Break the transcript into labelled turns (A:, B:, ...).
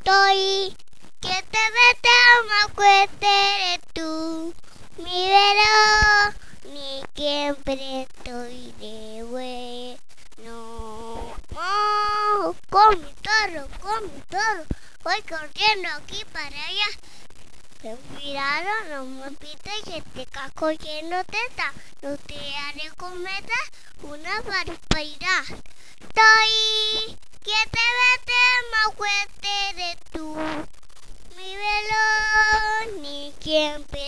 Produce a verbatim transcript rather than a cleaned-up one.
A: Estoy que te vete más fuerte eres tú, mi velo, ni siempre estoy de bueno. Oh, con mi toro, con mi toro, voy corriendo aquí para allá. Pero cuidado, no me pites que te estás cogiendo teta, no te haré comer una barbaridad. Estoy que te vete más fuerte de tú, mi velo, ni siempre